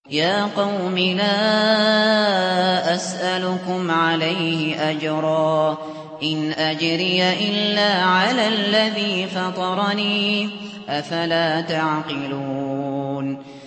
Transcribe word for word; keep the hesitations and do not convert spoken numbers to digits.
يَا قَوْمِ لَا أَسْأَلُكُمْ عَلَيْهِ أَجْرًا ۖ إِنْ أَجْرِيَ إِلَّا عَلَى الَّذِي فَطَرَنِي ۚ أَفَلَا تَعْقِلُونَ